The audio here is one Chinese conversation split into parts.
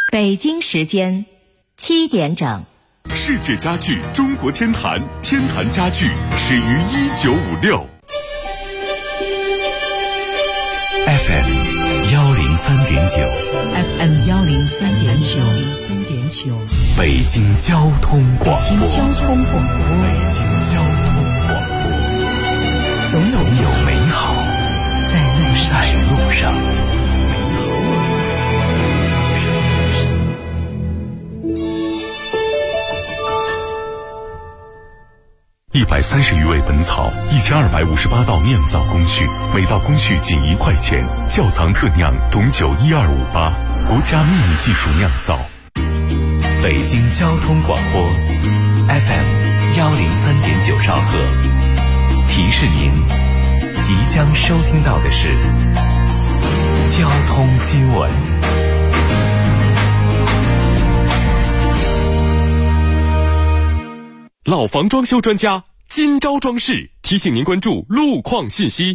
北京时间7点整。 世界家具中国天坛，天坛家具始于1956。 FM 103.9，FM 103.9， 北京交通广播， 北京交通广播， 总有美好在路上。130余味本草，1258道酿造工序，每道工序仅1块钱。窖藏特酿董酒12588，国家秘密技术酿造。北京交通广播 FM 103.9兆赫，提示您即将收听到的是交通新闻。 老房装修专家金招装饰提醒您关注路况信息。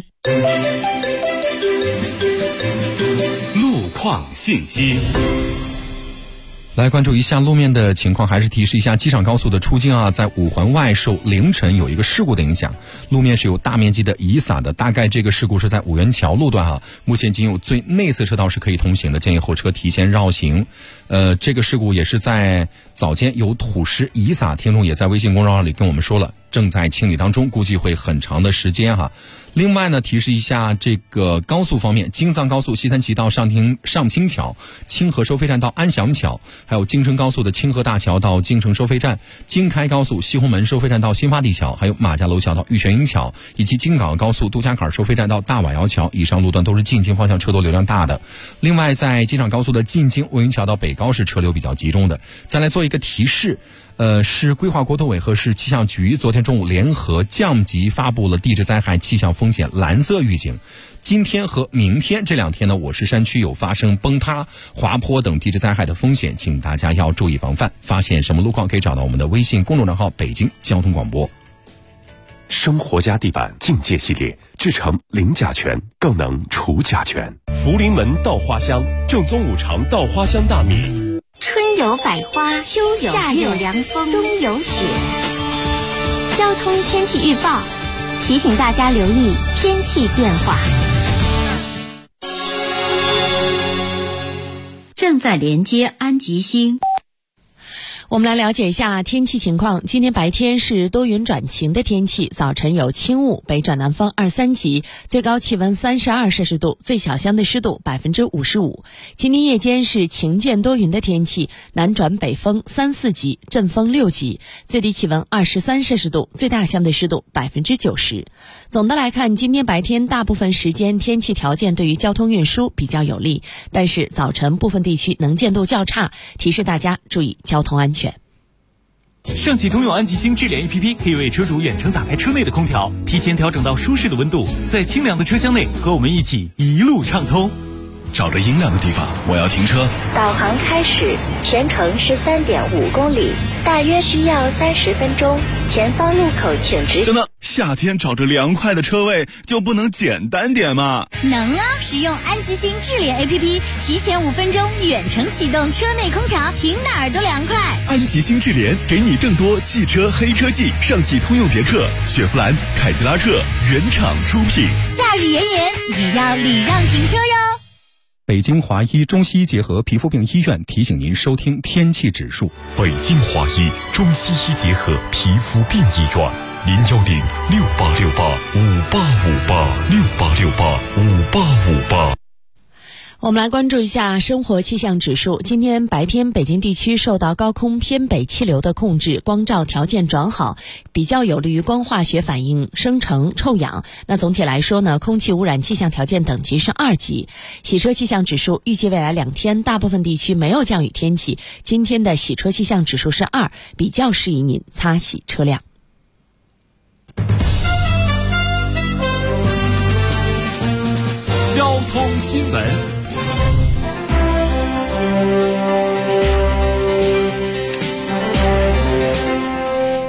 路况信息， 来关注一下路面的情况，还是提示一下机场高速的出京在五环外受凌晨有一个事故的影响，路面是有大面积的遗撒的，大概这个事故是在五元桥路段目前仅有最内侧车道是可以通行的，建议后车提前绕行。这个事故也是在早间有土石遗撒，听众也在微信公众号里跟我们说了，正在清理当中，估计会很长的时间另外呢，提示一下这个高速方面，京藏高速西三旗到上清桥、清河收费站到安祥桥，还有京承高速的清河大桥到京承收费站，京开高速西红门收费站到新发地桥，还有马家楼桥到玉泉营桥，以及京港高速杜家坎收费站到大瓦窑桥，以上路段都是进京方向车多流量大的。另外在机场高速的进京乌云桥到北高是车流比较集中的。再来做一个提示，市规划国土委和市气象局昨天中午联合降级发布了地质灾害气象风险蓝色预警。今天和明天这2天呢，我市山区有发生崩塌、滑坡等地质灾害的风险，请大家要注意防范。发现什么路况可以找到我们的微信公众账号北京交通广播。 生活家地板境界系列制成零甲醛，更能除甲醛。福临门稻花香，正宗5常稻花香大米。 春有百花，秋有夏有凉风，冬有雪。交通天气预报提醒大家留意天气变化。 正在连接安吉星。我们来了解一下天气情况。今天白天是多云转晴的天气，早晨有轻雾，北转南风2、3级，最高气温32摄氏度，最小相对湿度55%。今天夜间是晴间多云的天气，南转北风3、4级，阵风6级，最低气温23摄氏度，最大相对湿度90%。总的来看，今天白天大部分时间天气条件对于交通运输比较有利，但是早晨部分地区能见度较差，提示大家注意交通安全。 上汽通用安吉星智联 APP 可以为车主远程打开车内的空调，提前调整到舒适的温度，在清凉的车厢内和我们一起一路畅通。 找着阴凉的地方，我要停车。 导航开始，全程是3.5公里，大约需要30分钟。前方路口请直行。 等等，夏天找着凉快的车位就不能简单点吗？ 能啊！使用安吉星智联 APP， 提前5分钟远程启动车内空调，停哪儿都凉快。 安吉星智联给你更多汽车黑科技，上汽通用别克、雪佛兰、凯迪拉克原厂出品。 夏日炎炎也要礼让停车哟。 北京华医中西医结合皮肤病医院提醒您收听天气指数。 北京华医中西医结合皮肤病医院，0106868585858，68685858。 我们来关注一下生活气象指数。今天白天北京地区受到高空偏北气流的控制，光照条件转好，比较有利于光化学反应生成臭氧。那总体来说呢，空气污染气象条件等级是2级。洗车气象指数预计未来2天大部分地区没有降雨天气，今天的洗车气象指数是2，比较适宜您擦洗车辆。 交通新闻。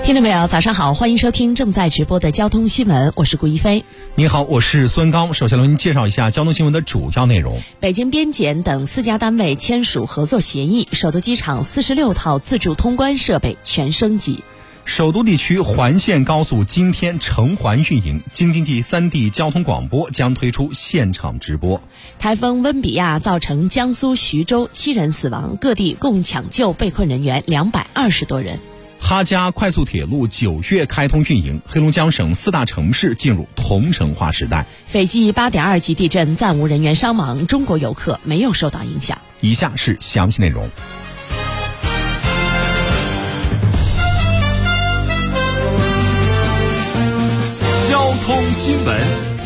听众朋友早上好，欢迎收听正在直播的交通新闻，我是顾一飞。 你好，我是孙刚。首先为您介绍一下交通新闻的主要内容。 北京边检等4家单位签署合作协议，首都机场46套自助通关设备全升级。 首都地区环线高速今天成环运营，京津冀3地交通广播将推出现场直播。 台风温比亚造成江苏徐州7人死亡，各地共抢救被困人员220多人。 哈嘉快速铁路9月开通运营，黑龙江省4大城市进入同城化时代。 斐济8.2级地震暂无人员伤亡，中国游客没有受到影响。 以下是详细内容。 交通新闻。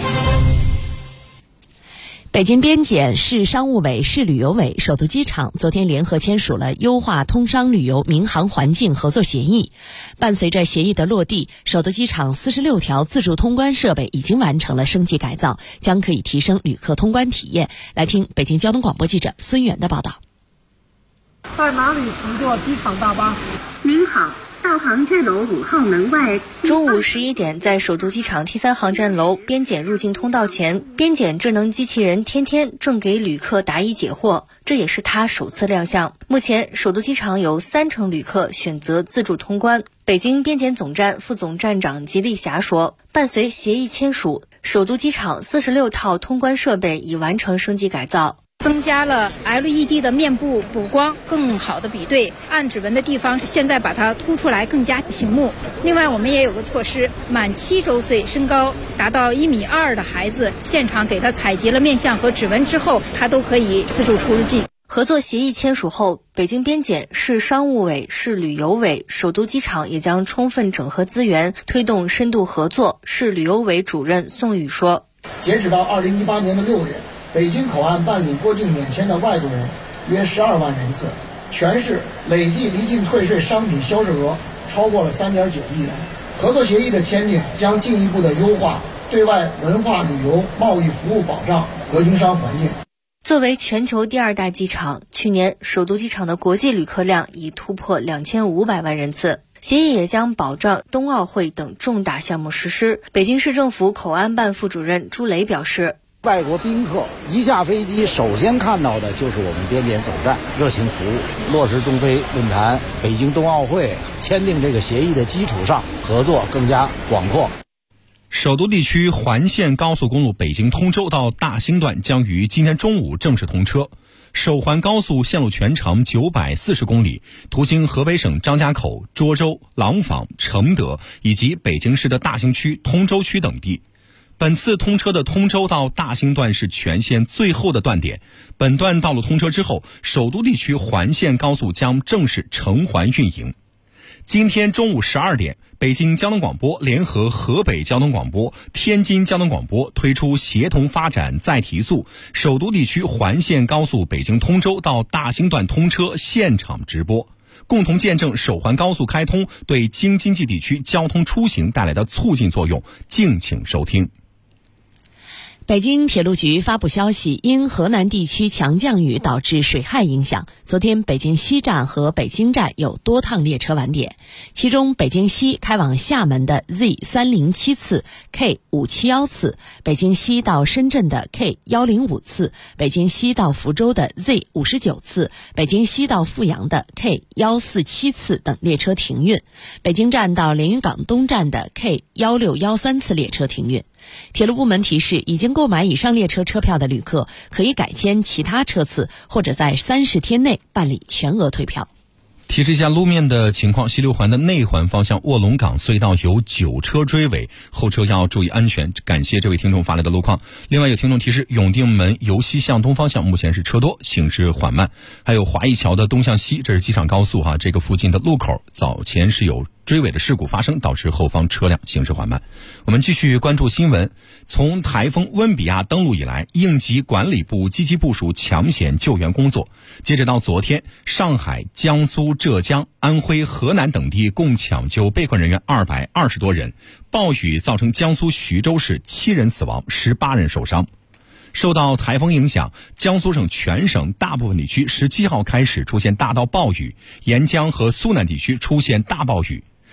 北京边检、市商务委、市旅游委、首都机场昨天联合签署了优化通商旅游民航环境合作协议。伴随着协议的落地，首都机场46条自助通关设备已经完成了升级改造，将可以提升旅客通关体验。来听北京交通广播记者孙远的报道。 在哪里乘坐机场大巴？ 您好，到航站楼5号门外。中午11点，在首都机场 T3 航站楼边检入境通道前，边检智能机器人天天正给旅客答疑解惑，这也是他首次亮相。目前，首都机场有30%旅客选择自助通关。北京边检总站副总站长吉利霞说，伴随协议签署，首都机场46套通关设备已完成升级改造。 增加了 LED 的面部补光，更好的比对，按指纹的地方现在把它凸出来更加醒目。另外我们也有个措施，满7周岁身高达到1.2米的孩子，现场给他采集了面相和指纹之后，他都可以自助出入境。合作协议签署后，北京边检、市商务委、市旅游委、首都机场也将充分整合资源，推动深度合作。市旅游委主任宋宇说， 截止到2018年的6月，北京口岸办理过境免签的外国人约12万人次，全市累计离境退税商品销售额超过了3.9亿元。合作协议的签订将进一步的优化对外文化旅游贸易服务保障和营商环境。 作为全球第2大机场，去年首都机场的国际旅客量已突破2500万人次。协议也将保障冬奥会等重大项目实施。北京市政府口岸办副主任朱雷表示， 外国宾客一下飞机，首先看到的就是我们边检总站热情服务。落实中非论坛、北京冬奥会签订这个协议的基础上，合作更加广阔。 首都地区环线高速公路北京通州到大兴段将于今天中午正式通车。首环高速线路全长940公里，途经河北省张家口、涿州、廊坊、承德以及北京市的大兴区、通州区等地。本次通车的通州到大兴段是全线最后的段点。本段道路通车之后，首都地区环线高速将正式成环运营。今天中午12点，北京交通广播联合河北交通广播、天津交通广播推出协同发展再提速首都地区环线高速北京通州到大兴段通车现场直播，共同见证首环高速开通对京津冀地区交通出行带来的促进作用。敬请收听。 北京铁路局发布消息，因河南地区强降雨导致水害影响，昨天北京西站和北京站有多趟列车晚点，其中北京西开往厦门的 Z307 次、K571 次，北京西到深圳的 K105 次，北京西到福州的 Z59 次，北京西到阜阳的 K147 次等列车停运，北京站到连云港东站的 K1613 次列车停运。铁路部门提示，已经购买以上列车车票的旅客可以改签其他车次，或者在30天内办理全额退票。 提示一下路面的情况，西六环的内环方向卧龙岗隧道有9车追尾，后车要注意安全。感谢这位听众发来的路况。另外有听众提示，永定门由西向东方向目前是车多，行驶缓慢。还有华谊桥的东向西，这是机场高速这个附近的路口早前是有追尾的事故发生，导致后方车辆行驶缓慢。我们继续关注新闻。从台风温比亚登陆以来，应急管理部积极部署抢险救援工作。截止到昨天，上海、江苏、浙江、安徽、河南等地共抢救被困人员220多人。暴雨造成江苏徐州市7人死亡，18人受伤。受到台风影响，江苏省全省大部分地区17号开始出现大到暴雨，沿江和苏南地区出现大暴雨。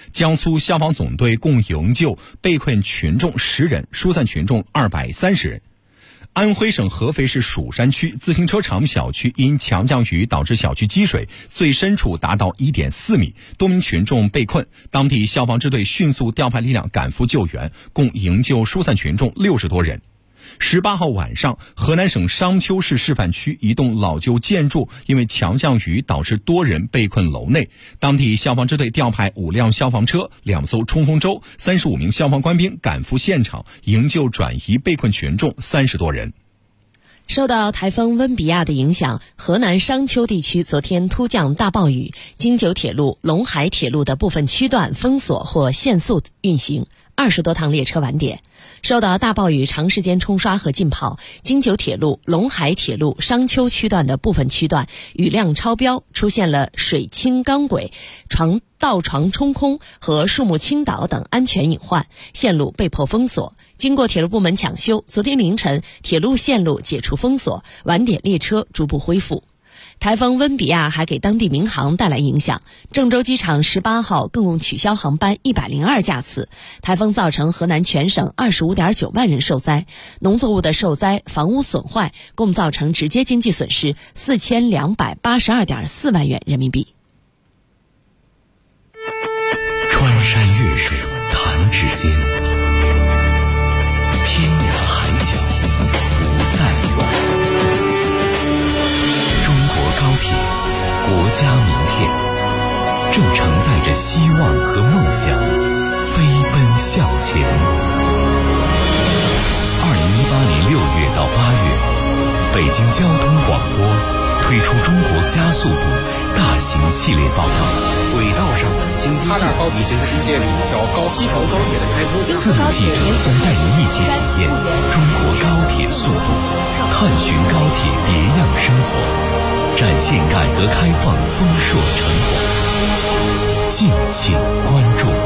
江苏消防总队共营救被困群众10人，疏散群众230人。安徽省合肥市蜀山区自行车厂小区因强降雨导致小区积水，最深处达到1.4米，多名群众被困。当地消防支队迅速调派力量赶赴救援，共营救疏散群众60多人。18号晚上，河南省商丘市示范区一栋老旧建筑因为强降雨导致多人被困楼内，当地消防支队调派5辆消防车、2艘冲锋舟、35名消防官兵赶赴现场，营救转移被困群众30多人。 受到台风温比亚的影响，河南商丘地区昨天突降大暴雨，京九铁路、陇海铁路的部分区段封锁或限速运行，20多趟列车晚点。受到大暴雨长时间冲刷和浸泡，京九铁路、陇海铁路商丘区段的部分区段雨量超标，出现了水倾钢轨、道床冲空和树木倾倒等安全隐患，线路被迫封锁。经过铁路部门抢修，昨天凌晨铁路线路解除封锁，晚点列车逐步恢复。台风温比亚还给当地民航带来影响，郑州机场18号共取消航班102架次。台风造成河南全省25.9万人受灾，农作物的受灾、房屋损坏共造成直接经济损失4282.4万元人民币。 穿山越水弹指间，天涯海角不再远。中国高铁，国家名片，正承载着希望和梦想，飞奔向前。2018年6月到8月，北京交通广播推出中国加速度大型系列报道。轨道上的京津冀已经世界里一条西成高铁的开通。4路记者将带您一起体验中国高铁速度，探寻高铁别样生活，展现改革开放丰硕成果。敬请关注。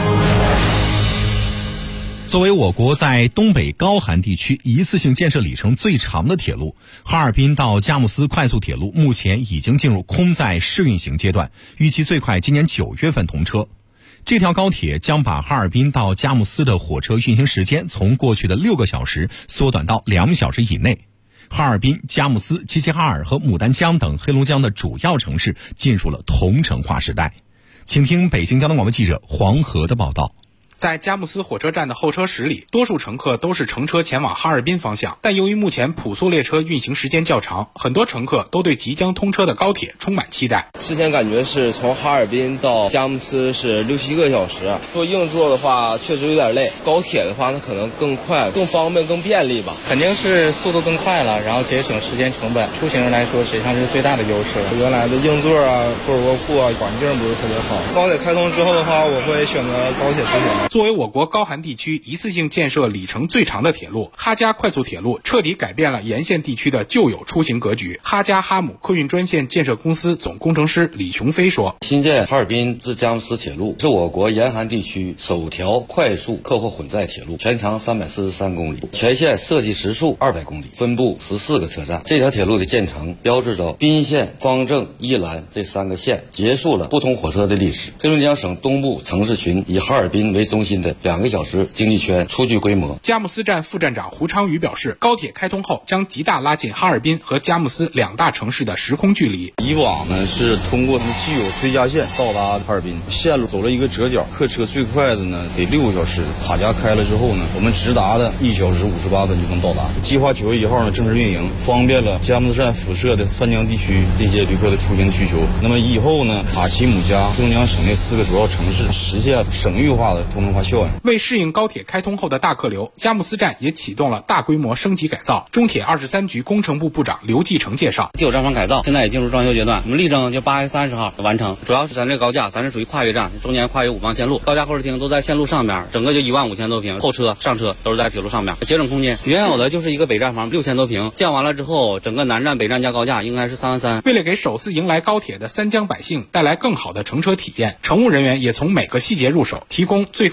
作为我国在东北高寒地区一次性建设里程最长的铁路，哈尔滨到佳木斯快速铁路目前已经进入空载试运行阶段，预计最快今年9月份通车。这条高铁将把哈尔滨到佳木斯的火车运行时间从过去的6个小时缩短到2小时以内。哈尔滨、佳木斯、齐齐哈尔和牡丹江等黑龙江的主要城市进入了同城化时代。请听北京交通广播记者黄河的报道。 在佳木斯火车站的候车室里，多数乘客都是乘车前往哈尔滨方向，但由于目前普速列车运行时间较长，很多乘客都对即将通车的高铁充满期待。 之前感觉是从哈尔滨到佳木斯是6、7个小时，坐硬座的话确实有点累，高铁的话它可能更快、更方便、更便利吧。 肯定是速度更快了，然后节省时间成本，出行人来说实际上是最大的优势。 原来的硬座啊或者卧铺啊环境不是特别好，高铁开通之后的话，我会选择高铁出行。 作为我国高寒地区一次性建设里程最长的铁路，哈佳快速铁路彻底改变了沿线地区的旧有出行格局。哈佳哈姆客运专线建设公司总工程师李雄飞说， 新建哈尔滨至佳木斯铁路是我国严寒地区首条快速客货混载铁路，全长343公里，全线设计时速200公里，分布14个车站。这条铁路的建成标志着宾县、方正、依兰这3个县结束了不通火车的历史。黑龙江省东部城市群以哈尔滨为中心的2个小时经济圈初具规模。 佳木斯站副站长胡昌宇表示，高铁开通后将极大拉近哈尔滨和佳木斯2大城市的时空距离。 以往呢是通过既有崔家线到达哈尔滨，线路走了一个折角，客车最快的呢得6个小时。哈佳开了之后呢，我们直达的1小时58分就能到达。计划9月1号呢正式运营，方便了佳木斯站辐射的3江地区这些旅客的出行需求。那么以后呢，卡奇姆加黑龙江省内4个主要城市实现省域化的通用化效应。 为适应高铁开通后的大客流，佳木斯站也启动了大规模升级改造。中铁23局工程部部长刘继成介绍， 既有站房改造，现在也进入装修阶段，我们力争就8月30号完成。主要是咱这高架，咱是属于跨越站，中间跨越5方线路，高架候车厅都在线路上边，整个就15000多平，后车上车都是在铁路上边，节省空间。原有的就是一个北站房6000多平，建完了之后，整个南站、北站加高架应该是31300。 为了给首次迎来高铁的3江百姓带来更好的乘车体验，乘务人员也从每个细节入手，提供最高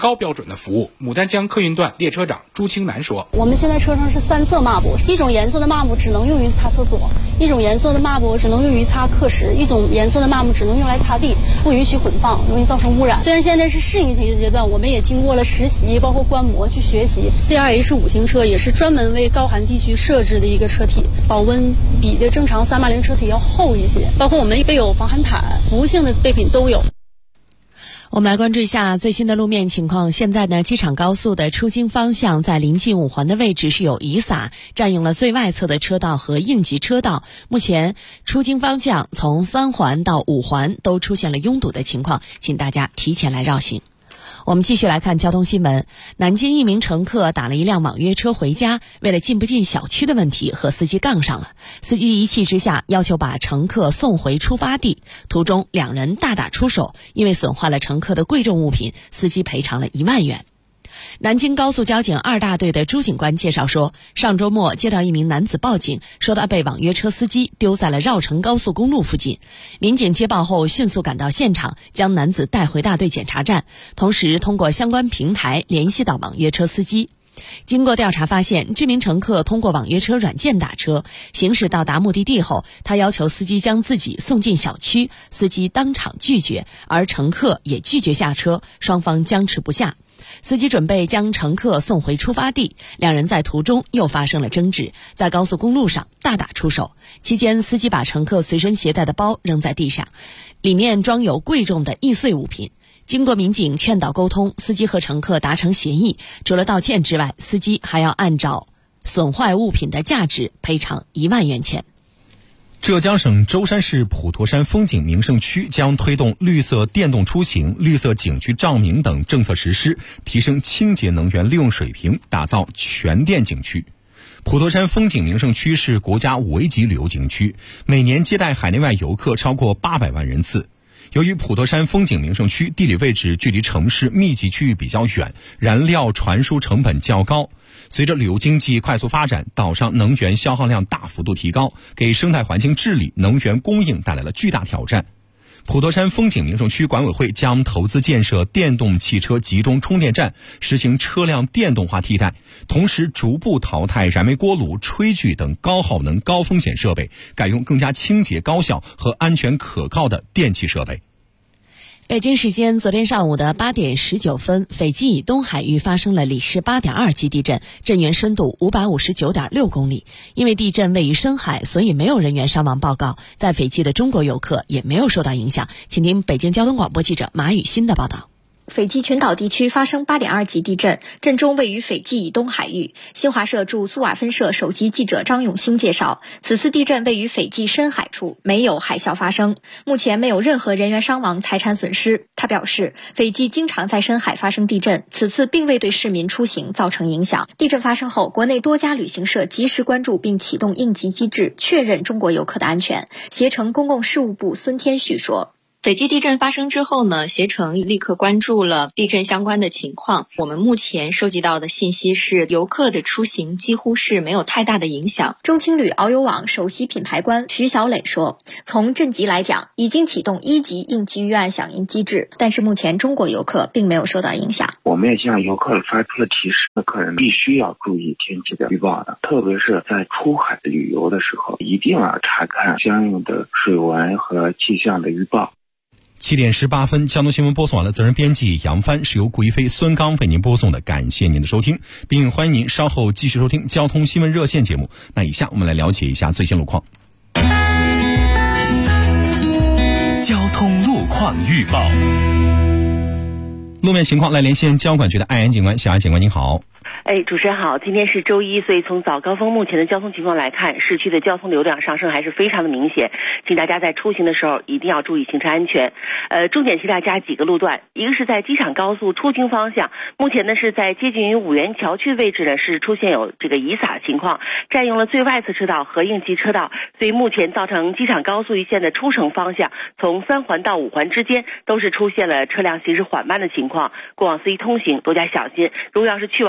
高标准的服务。牡丹江客运段列车长朱青南说：“ 我们现在车上是3色抹布，一种颜色的抹布只能用于擦厕所，一种颜色的抹布只能用于擦课时，一种颜色的抹布只能用来擦地，不允许混放，容易造成污染。虽然现在是适应性的阶段，我们也经过了实习，包括观摩去学习。CRH5型车也是专门为高寒地区设置的一个车体，保温比这正常380车体要厚一些，包括我们备有防寒毯，服务性的备品都有。” 我们来关注一下最新的路面情况。现在呢，机场高速的出京方向在临近5环的位置是有雨洒，占用了最外侧的车道和应急车道。目前出京方向从3环到5环都出现了拥堵的情况，请大家提前来绕行。我们继续来看交通新闻。南京一名乘客打了一辆网约车回家，为了进不进小区的问题和司机杠上了。司机一气之下要求把乘客送回出发地，途中两人大打出手，因为损坏了乘客的贵重物品，司机赔偿了1万元。南京高速交警2大队的朱警官介绍说，上周末接到一名男子报警，说他被网约车司机丢在了绕城高速公路附近。民警接报后迅速赶到现场，将男子带回大队检查站，同时通过相关平台联系到网约车司机。经过调查发现，这名乘客通过网约车软件打车，行驶到达目的地后，他要求司机将自己送进小区，司机当场拒绝，而乘客也拒绝下车，双方僵持不下。司机准备将乘客送回出发地，两人在途中又发生了争执，在高速公路上大打出手。期间，司机把乘客随身携带的包扔在地上，里面装有贵重的易碎物品。经过民警劝导沟通，司机和乘客达成协议，除了道歉之外，司机还要按照损坏物品的价值赔偿1万元钱。 浙江省舟山市普陀山风景名胜区将推动绿色电动出行、绿色景区照明等政策实施，提升清洁能源利用水平，打造全电景区。普陀山风景名胜区是国家5A级旅游景区，每年接待海内外游客超过800万人次。由于普陀山风景名胜区地理位置距离城市密集区域比较远，燃料传输成本较高，随着旅游经济快速发展，岛上能源消耗量大幅度提高，给生态环境治理、能源供应带来了巨大挑战。普陀山风景名胜区管委会将投资建设电动汽车集中充电站，实行车辆电动化替代，同时逐步淘汰燃煤锅炉、炊具等高耗能高风险设备，改用更加清洁高效和安全可靠的电气设备。 北京时间昨天上午的8点19分，斐济以东海域发生了里氏8.2级地震，震源深度559.6公里。因为地震位于深海，所以没有人员伤亡报告，在斐济的中国游客也没有受到影响。请听北京交通广播记者马雨欣的报道。 斐济群岛地区发生8.2级地震，震中位于斐济以东海域。新华社驻苏瓦分社首席记者张永兴介绍，此次地震位于斐济深海处，没有海啸发生，目前没有任何人员伤亡、财产损失。他表示，斐济经常在深海发生地震，此次并未对市民出行造成影响。地震发生后，国内多家旅行社及时关注并启动应急机制，确认中国游客的安全。携程公共事务部孙天旭说， 斐济地震发生之后呢，携程立刻关注了地震相关的情况。我们目前收集到的信息是，游客的出行几乎是没有太大的影响。 中青旅遨游网首席品牌官徐小磊说，从震级来讲，已经启动1级应急预案响应机制，但是目前中国游客并没有受到影响。 我们也向游客发出了提示，客人必须要注意天气的预报的，特别是在出海旅游的时候，一定要查看相应的水文和气象的预报。 7点18分，交通新闻播送完了，责任编辑杨帆，是由顾一飞、孙刚为您播送的，感谢您的收听，并欢迎您稍后继续收听交通新闻热线节目。那以下我们来了解一下最新路况。 交通路况预报， 路面情况来连线交管局的艾安警官。小艾警官您好。 主持人好，今天是周一，所以从早高峰目前的交通情况来看，市区的交通流量上升还是非常的明显，请大家在出行的时候一定要注意行车安全。重点提大家几个路段，一个是在机场高速出京方向，目前呢是在接近于五元桥区位置呢是出现有这个雨洒情况，占用了最外侧车道和应急车道，所以目前造成机场高速一线的出城方向，从3环到5环之间都是出现了车辆行驶缓慢的情况，过往司机通行多加小心。如果要是去往机场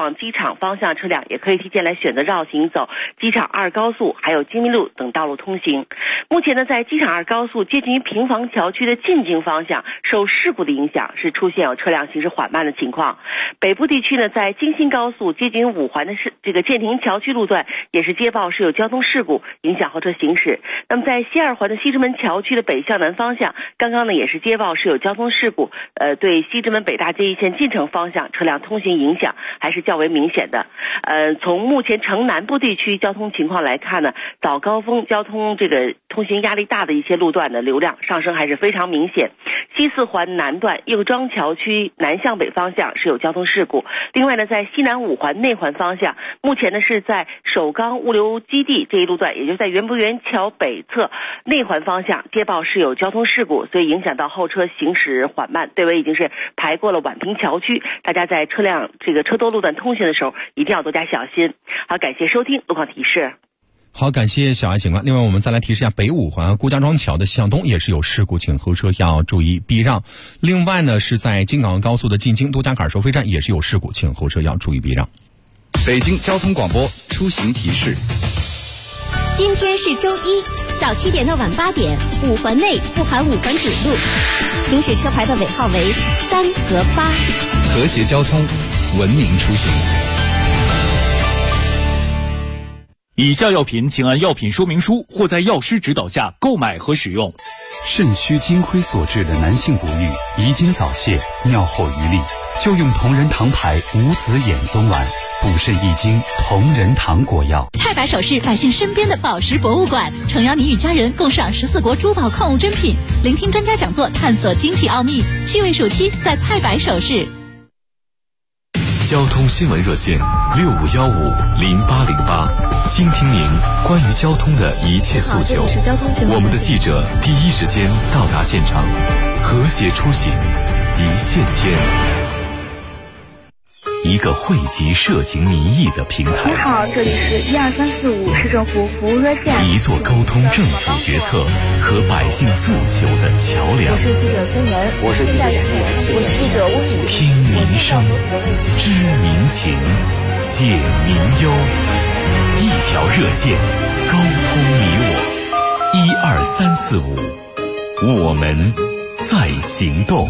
场方向车辆也可以提前来选择绕行走机场2高速还有金密路等道路通行。目前呢，在机场2高速接近于平房桥区的进京方向，受事故的影响是出现有车辆行驶缓慢的情况。北部地区呢，在京新高速接近5环的这个建亭桥区路段也是接报是有交通事故，影响后车行驶。那么在西2环的西直门桥区的北向南方向，刚刚呢也是接报是有交通事故，对西直门北大街一线进城方向车辆通行影响还是较为明显的。从目前城南部地区交通情况来看呢，早高峰交通这个通行压力大的一些路段的流量上升还是非常明显。西4环南段右庄桥区南向北方向是有交通事故。另外呢，在西南5环内环方向，目前呢是在首钢物流基地这一路段，也就是在园博园桥北侧内环方向接报是有交通事故，所以影响到后车行驶缓慢，队尾已经是排过了宛平桥区，大家在车辆这个车多路段通行的时候一定要多加小心。好，感谢收听路况提示。 好，感谢小艾警官。另外我们再来提示一下，北5环顾家庄桥的向东也是有事故，请后车要注意避让。另外呢，是在京港高速的进京多家坎收费站也是有事故，请后车要注意避让。 北京交通广播出行提示。 今天是周一，早7点到晚8点，5环内不含5环主路，行驶车牌的尾号为3和8。 和谐交通，文明出行。 以下药品请按药品说明书或在药师指导下购买和使用。 肾虚金亏所致的男性不育、遗精早泄、尿后余力，就用同仁堂牌无籽眼松丸，补肾益精，同仁堂果药。 蔡百首饰，百姓身边的宝石博物馆，诚邀你与家人共赏14国珠宝矿物珍品，聆听专家讲座，探索晶体奥秘。趣味暑期在蔡百首饰。 交通新闻热线65150808，倾听您关于交通的一切诉求。我们的记者第一时间到达现场，和谐出行，一线牵。一个汇集社情民意的平台。 你好，这里是12345市政府服务热线。 一座沟通政府决策和百姓诉求的桥梁。 我是记者孙岩， 我是记者吴景。 听民生，知民情，解民忧，一条热线，沟通你我。12345，我们在行动。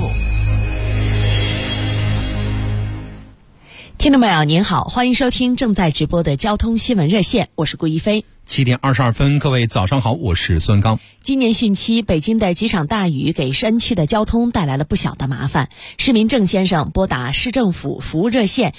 听众朋友您好，欢迎收听正在直播的交通新闻热线，我是顾一飞。 7点22分，各位早上好，我是孙刚。 今年汛期，北京的几场大雨给山区的交通带来了不小的麻烦。市民郑先生拨打市政府服务热线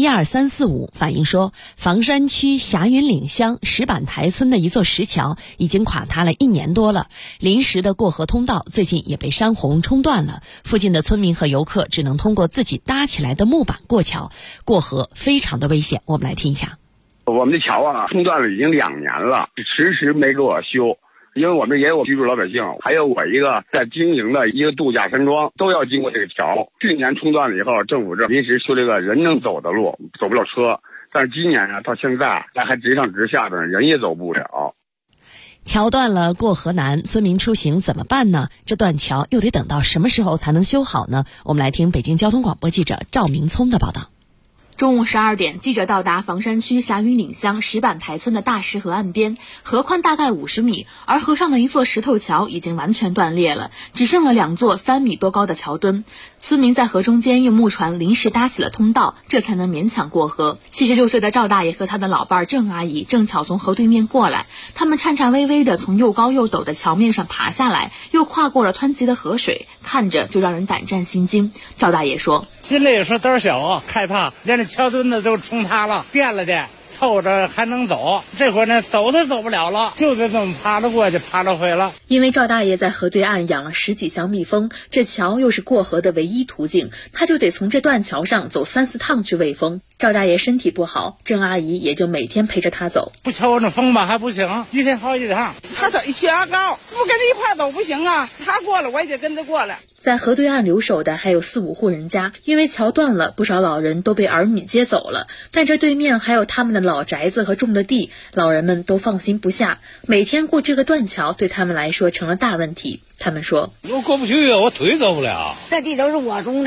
12345反映说，房山区霞云岭乡石板台村的一座石桥已经垮塌了1年多了，临时的过河通道最近也被山洪冲断了，附近的村民和游客只能通过自己搭起来的木板过桥，过河非常的危险。我们来听一下。 我们的桥啊，中断了已经2年了，迟迟没给我修。因为我们也有居住老百姓，还有我一个在经营的一个度假山庄，都要经过这个桥。去年中断了以后，政府这临时修了一个人能走的路，走不了车。但是今年啊，到现在咱还直上直下的，人也走不了。 桥断了，过河难，村民出行怎么办呢？这段桥又得等到什么时候才能修好呢？我们来听北京交通广播记者赵明聪的报道。 中午12点，记者到达房山区霞云岭乡石板台村的大石河岸边，河宽大概50米，而河上的一座石头桥已经完全断裂了，只剩了2座3米多高的桥墩。村民在河中间用木船临时搭起了通道，这才能勉强过河。76岁的赵大爷和他的老伴郑阿姨正巧从河对面过来，他们颤颤巍巍地从又高又陡的桥面上爬下来，又跨过了湍急的河水，看着就让人胆战心惊。赵大爷说， 心里也是胆小啊，害怕，连那桥墩子都冲塌了，垫了的，凑着还能走。这会儿呢，走都走不了了，就得这么爬着过去，爬着回了。 因为赵大爷在河对岸养了10几箱蜜蜂，这桥又是过河的唯一途径，他就得从这段桥上走3、4趟去喂蜂。赵大爷身体不好，郑阿姨也就每天陪着他走。 不瞧我那蜂吧还不行，一天好几趟。 他血压高，不跟他一块走不行啊，他过了我也得跟着过来。 在河对岸留守的还有4、5户人家，因为桥断了，不少老人都被儿女接走了。但这对面还有他们的老宅子和种的地，老人们都放心不下。每天过这个断桥对他们来说成了大问题。他们说， 我过不去啊，我腿走不了。 这地都是我种的，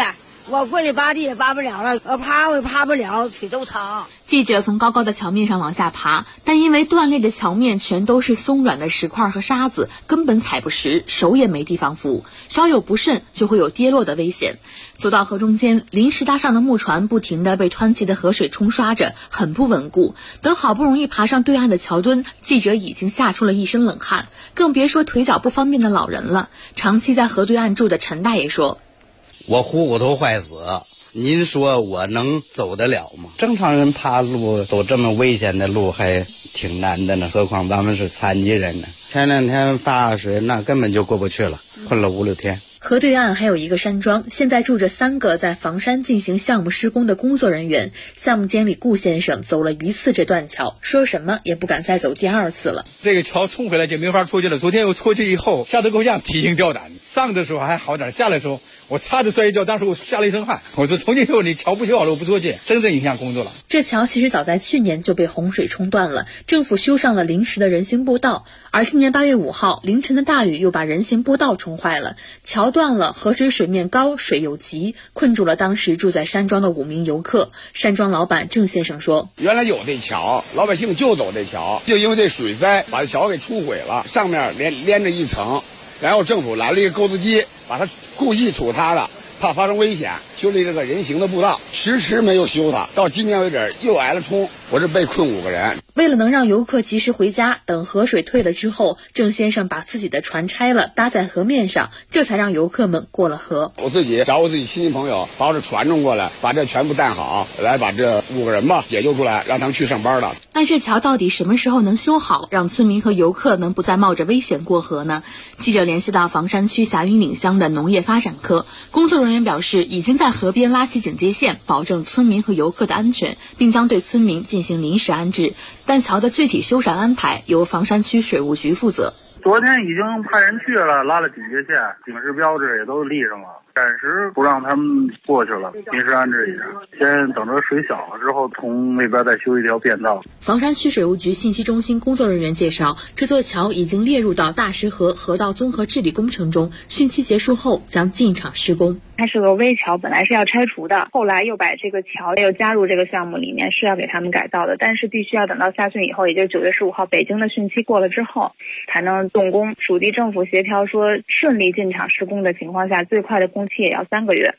我过去扒地也扒不了了，爬我也爬不了，腿都疼。 记者从高高的桥面上往下爬，但因为断裂的桥面全都是松软的石块和沙子，根本踩不实，手也没地方扶，稍有不慎就会有跌落的危险。走到河中间，临时搭上的木船不停地被湍急的河水冲刷着，很不稳固。等好不容易爬上对岸的桥墩，记者已经吓出了一身冷汗，更别说腿脚不方便的老人了。长期在河对岸住的陈大爷说：“ 我虎骨头坏死，您说我能走得了吗？正常人爬路都这么危险的路还挺难的呢，何况咱们是残疾人呢。前2天发水，那根本就过不去了，困了5、6天。” 河对岸还有一个山庄，现在住着3个在房山进行项目施工的工作人员。项目监理顾先生走了1次这断桥，说什么也不敢再走第2次了。 这个桥冲回来就没法出去了。昨天我出去以后，吓得够呛，提心吊胆。上的时候还好点，下来的时候我差点摔一跤，当时我下了一身汗。我说从今以后你桥不修好了，我不出去，真正影响工作了。 这桥其实早在去年就被洪水冲断了，政府修上了临时的人行步道，而今年8月5号凌晨的大雨又把人行步道冲坏了，桥断了，河水面高，水又急，困住了当时住在山庄的5名游客。山庄老板郑先生说：“ 原来有这桥，老百姓就走这桥，就因为这水灾把桥给冲毁了，上面连着一层，然后政府来了一个钩子机，把它故意杵塌了，怕发生危险，修了这个人行的步道，迟没有修它，到今年为止又挨了冲，我是被困5个人。” 为了能让游客及时回家，等河水退了之后，郑先生把自己的船拆了，搭在河面上，这才让游客们过了河。 我自己找我自己亲戚朋友，把我这船弄过来，把这全部担好，来把这5个人吧解救出来，让他们去上班了。 那这桥到底什么时候能修好，让村民和游客能不再冒着危险过河呢？记者联系到房山区霞云岭乡的农业发展科，工作人员表示，已经在河边拉起警戒线，保证村民和游客的安全，并将对村民进行临时安置。但桥的具体修缮安排由房山区水务局负责。 昨天已经派人去了，拉了警戒线，警示标志也都立上了，暂时不让他们过去了，临时安置一下，先等着水小了之后，从那边再修一条便道。 房山区水务局信息中心工作人员介绍，这座桥已经列入到大石河河道综合治理工程中，汛期结束后将进场施工。 它是个危桥，本来是要拆除的，后来又把这个桥又加入这个项目里面，是要给他们改造的，但是必须要等到下汛以后，也就是9月15号北京的汛期过了之后才能动工。属地政府协调说，顺利进场施工的情况下，最快的工期也要3个月。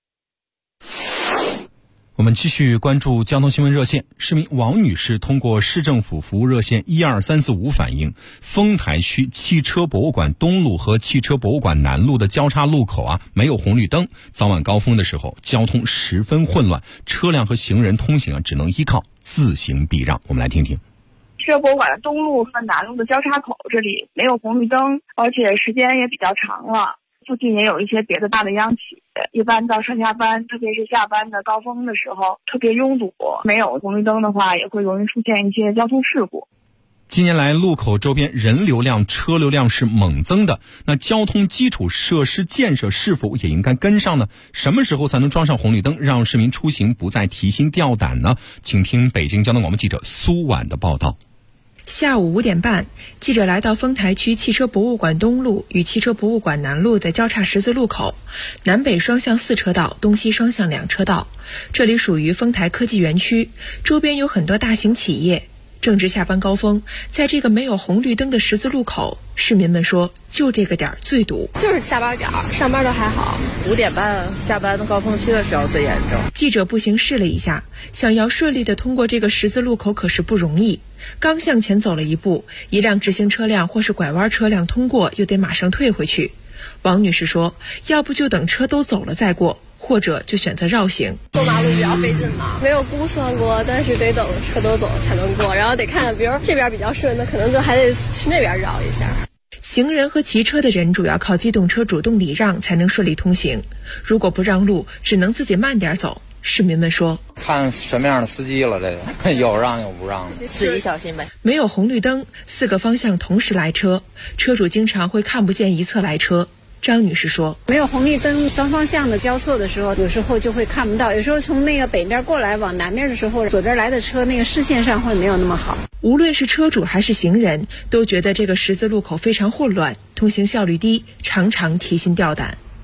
我们继续关注交通新闻热线。市民王女士通过市政府服务热线12345反映，丰台区汽车博物馆东路和汽车博物馆南路的交叉路口没有红绿灯，早晚高峰的时候交通十分混乱，车辆和行人通行只能依靠自行避让。我们来听听。 汽车博物馆的东路和南路的交叉口，这里没有红绿灯，而且时间也比较长了。附近也有一些别的大的央企，一般到上下班，特别是下班的高峰的时候，特别拥堵。没有红绿灯的话，也会容易出现一些交通事故。 近年来，路口周边人流量、车流量是猛增的，那交通基础设施建设是否也应该跟上呢？什么时候才能装上红绿灯，让市民出行不再提心吊胆呢？请听北京交通广播记者苏婉的报道。 下午5点半，记者来到丰台区汽车博物馆东路与汽车博物馆南路的交叉十字路口，南北双向4车道，东西双向2车道。这里属于丰台科技园区，周边有很多大型企业。正值下班高峰，在这个没有红绿灯的十字路口，市民们说，就这个点最堵。 就是下班点，上班都还好，5点半下班的高峰期的时候最严重。 记者步行试了一下，想要顺利地通过这个十字路口可是不容易。刚向前走了一步，一辆直行车辆或是拐弯车辆通过，又得马上退回去。王女士说，要不就等车都走了再过，或者就选择绕行。 过马路比较费劲嘛，没有估算过，但是得等车都走才能过，然后得看，比如这边比较顺，那可能就还得去那边绕一下。 行人和骑车的人主要靠机动车主动礼让才能顺利通行，如果不让路，只能自己慢点走。市民们说， 看什么样的司机了，这个有让有不让的， 自己小心呗。 没有红绿灯，4个方向同时来车，车主经常会看不见一侧来车。张女士说， 没有红绿灯双方向的交错的时候，有时候就会看不到，有时候从那个北边过来往南边的时候，左边来的车那个视线上会没有那么好。 无论是车主还是行人，都觉得这个十字路口非常混乱，通行效率低，常常提心吊胆。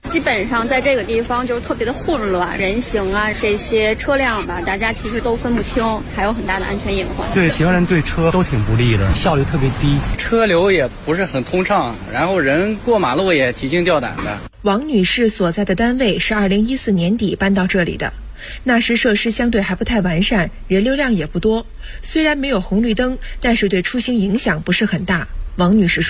基本上在这个地方就是特别的混乱，人行啊这些车辆吧，大家其实都分不清，还有很大的安全隐患。 对行人对车都挺不利的，效率特别低， 车流也不是很通畅，然后人过马路也提心吊胆的。 王女士所在的单位是2014年底搬到这里的，那时设施相对还不太完善，人流量也不多。虽然没有红绿灯，但是对出行影响不是很大。王女士说。